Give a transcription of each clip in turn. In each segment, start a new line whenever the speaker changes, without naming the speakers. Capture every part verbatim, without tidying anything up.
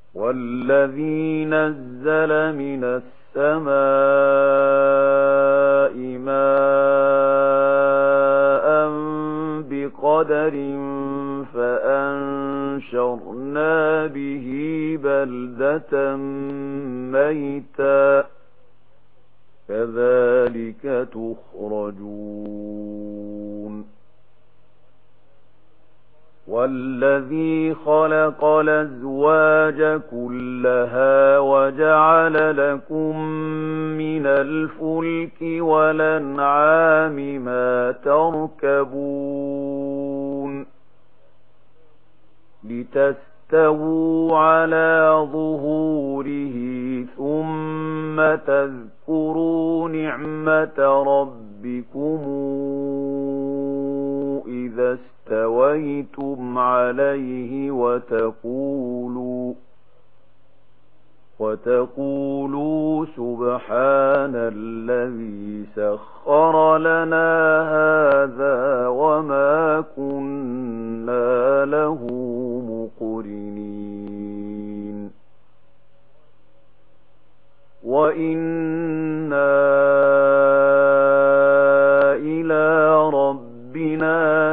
والذي نزل من السماء ماء بقدر فأنشرنا به بلدة ميتا كذلك تخرجون والذي خلق الأزواج كلها وجعل لكم من الفلك والأنعام ما تركبون لتستووا على ظهوره ثم تذكروا نعمة ربكم إذا استويتم عليه وتقولوا وتقولوا سبحان الذي سخر لنا هذا وما كنا له مقرنين وإنا إلى ربنا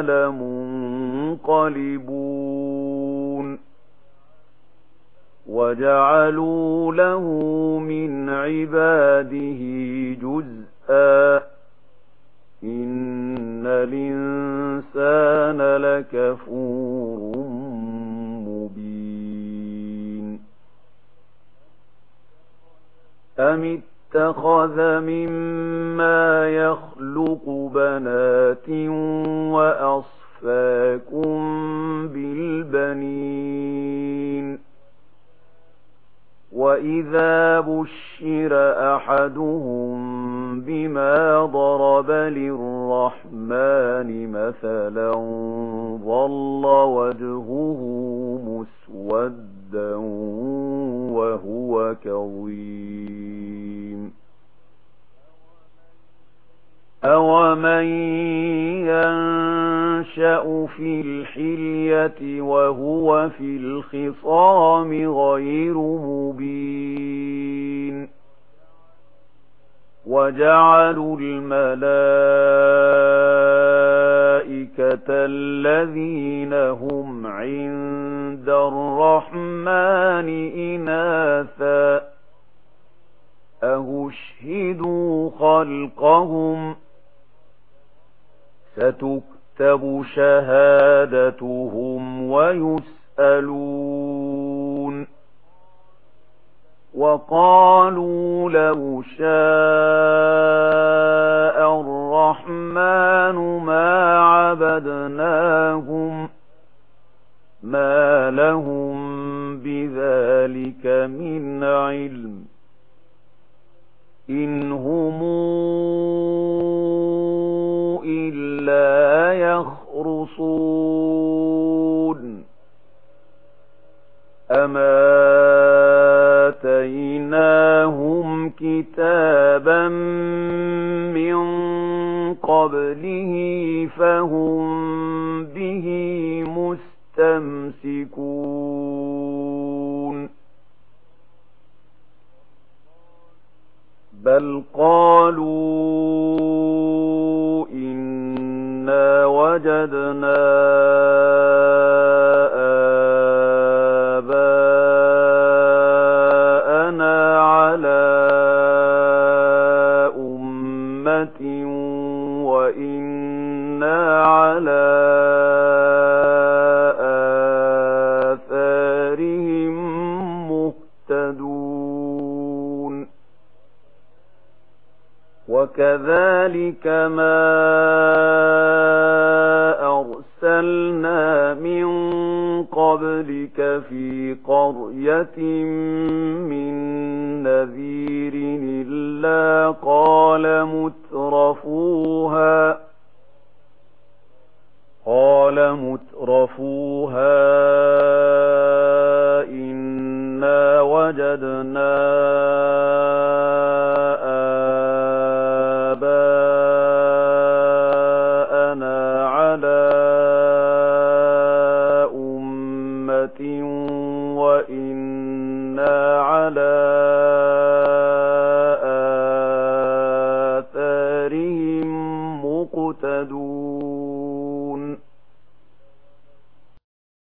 لمنقلبون وجعلوا له من عباده جزءا إن الإنسان لكفور مبين أم اتخذ مما يخلق بنات وأصفاكم بالبنين وإذا بشر أحدهم بما ضرب للرحمن مثلا ظل وجهه مسودا وهو كظيم أومن ينشأ في الحلية وهو في الخصام غير مبين وجعلوا الملائكة الذين هم عند الرحمن إناثا أشهدوا خلقهم ستكتب شهادتهم ويسألون وقالوا لو شاء الرحمن ما عبدناهم ما لهم بذلك من علم إن هم إلا يخرصون أما آتيناهم كتابا من قبله فهم به مستمسكون بل قالوا إنا وجدنا آباءنا على أمة وإنا على آثارهم مهتدون وكذلك ما أرسلنا من قبلك في قرية من نذير إلا قال مترفوها قال مترفوها إنا وجدنا آباءنا على أمة وإنا على آثارهم مقتدون